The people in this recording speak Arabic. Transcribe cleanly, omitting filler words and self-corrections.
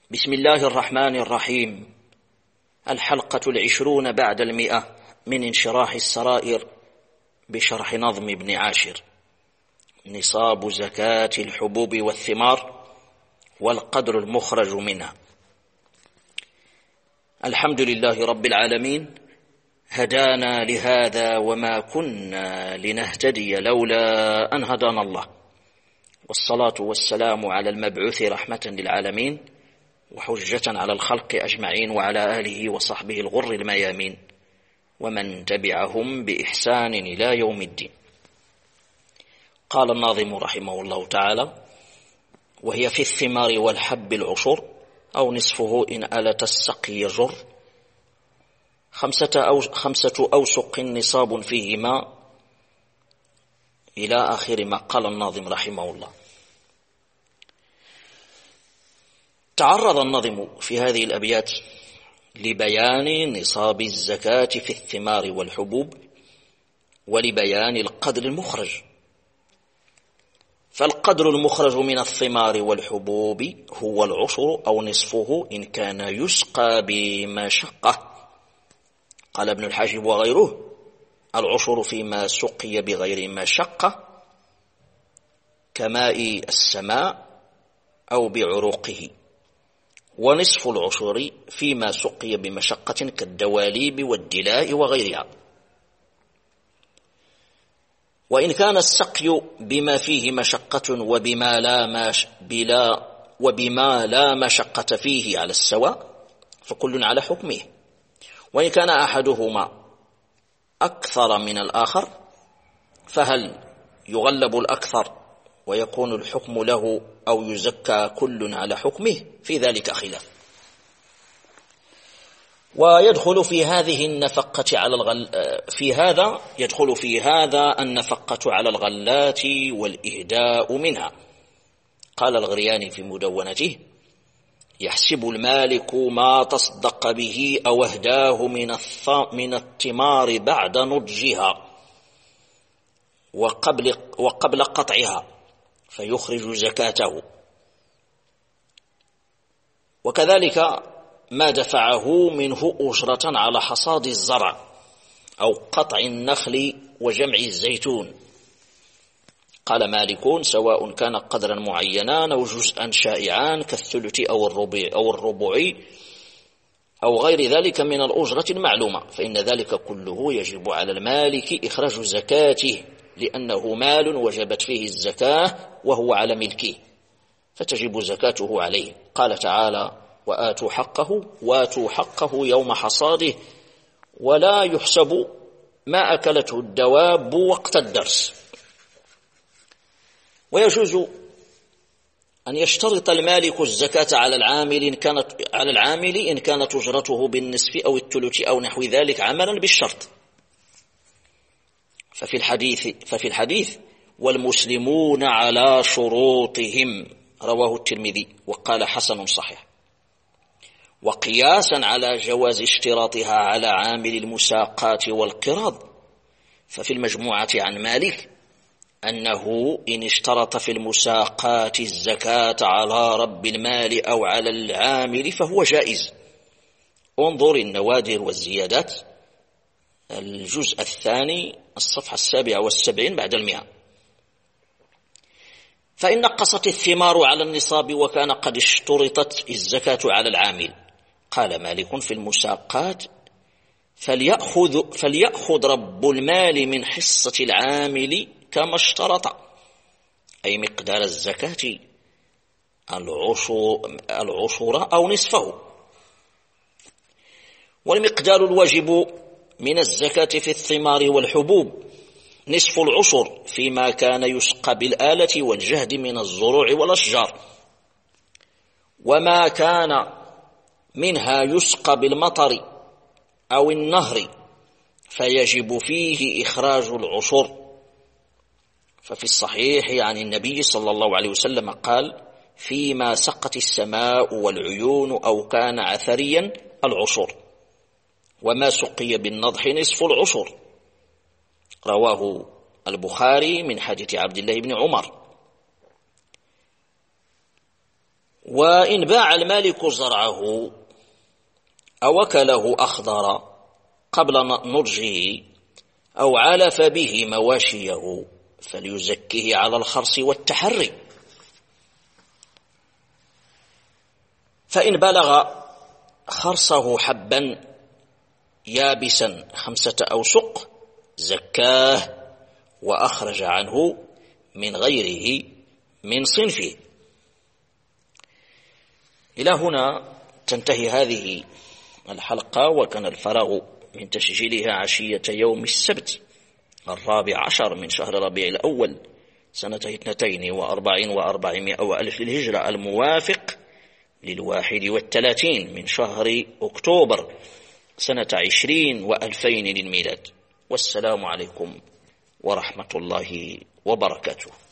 بسم الله الرحمن الرحيم. الحلقة 20 بعد 100 من انشراح السرائر بشرح نظم ابن عاشر. نصاب زكاة الحبوب والثمار والقدر المخرج منها. الحمد لله رب العالمين، هدانا لهذا وما كنا لنهتدي لولا أن هدانا الله، والصلاة والسلام على المبعوث رحمة للعالمين وحجة على الخلق أجمعين، وعلى آله وصحبه الغر الميامين ومن تبعهم بإحسان إلى يوم الدين. قال الناظم رحمه الله تعالى: وهي في الثمار والحب العشر، أو نصفه إن آلت السقي يجر، خمسة أوسق نصاب فيهما، إلى آخر ما قال الناظم رحمه الله. تعرض الناظم في هذه الأبيات لبيان نصاب الزكاة في الثمار والحبوب ولبيان القدر المخرج. فالقدر المخرج من الثمار والحبوب هو العشر أو نصفه إن كان يسقى بمشقة. قال ابن الحاجب وغيره: العشر فيما سقي بغير مشقة كماء السماء أو بعروقه، ونصف العشر فيما سقي بمشقة كالدواليب والدلاء وغيرها. وإن كان السقي بما فيه مشقة وبما لا مشقة فيه على السواء فكل على حكمه. وإن كان أحدهما أكثر من الآخر فهل يغلب الأكثر ويكون الحكم له أو يزكى كل على حكمه؟ في ذلك خلاف. ويدخل في هذه النفقة يدخل في هذا النفقة على الغلات والإهداء منها. قال الغرياني في مدونته: يحسب المالك ما تصدق به أو أهداه من الثمار بعد نضجها وقبل قطعها فيخرج زكاته، وكذلك ما دفعه منه أجرة على حصاد الزرع أو قطع النخل وجمع الزيتون. قال مالك: سواء كان قدرا معينا أو جزءا شائعا كالثلث أو الربع أو غير ذلك من الأجرة المعلومة، فإن ذلك كله يجب على المالك إخراج زكاته، لأنه مال وجبت فيه الزكاة وهو على ملكه فتجب زكاته عليه. قال تعالى: وآتوا حقه يوم حصاده ولا يحسب ما أكلته الدواب وقت الدرس. ويجوز أن يشترط المالك الزكاة على العامل إن كانت أجرته بالنصف أو الثلث أو نحو ذلك عملا بالشرط. ففي الحديث والمسلمون على شروطهم، رواه الترمذي وقال حسن صحيح. وقياسا على جواز اشتراطها على عامل المساقات والقراض، ففي المجموعة عن مالك أنه إن اشترط في المساقات الزكاة على رب المال أو على العامل فهو جائز. انظر النوادر والزيادات، الجزء الثاني الصفحة 77 بعد 100. فإن نقصت الثمار على النصاب وكان قد اشترطت الزكاة على العامل، قال مالك في المساقات: فليأخذ رب المال من حصة العامل كما اشترط، أي مقدار الزكاة العشر أو نصفه. والمقدار الواجب من الزكاة في الثمار والحبوب نصف العشر فيما كان يسقى بالآلة والجهد من الزروع والأشجار، وما كان منها يسقى بالمطر أو النهر فيجب فيه إخراج العشر. ففي الصحيح عن النبي صلى الله عليه وسلم قال: فيما سقت السماء والعيون أو كان عثريا العشر، وما سقي بالنضح نصف العشر. رواه البخاري من حديث عبد الله بن عمر. وإن باع المالك زرعه أو أكله أخضر قبل نضجه أو علف به مواشيه فليزكه على الخرص والتحري. فإن بلغ خرصه حبا يابسا 5 أوسق زكاه وأخرج عنه من غيره من صنفه. إلى هنا تنتهي هذه الحلقة، وكان الفراغ من تسجيلها عشية يوم السبت 14 من شهر ربيع الأول سنة 42 و400 وألف للهجرة، الموافق 31 من شهر أكتوبر سنة 20 و2000 للميلاد. والسلام عليكم ورحمة الله وبركاته.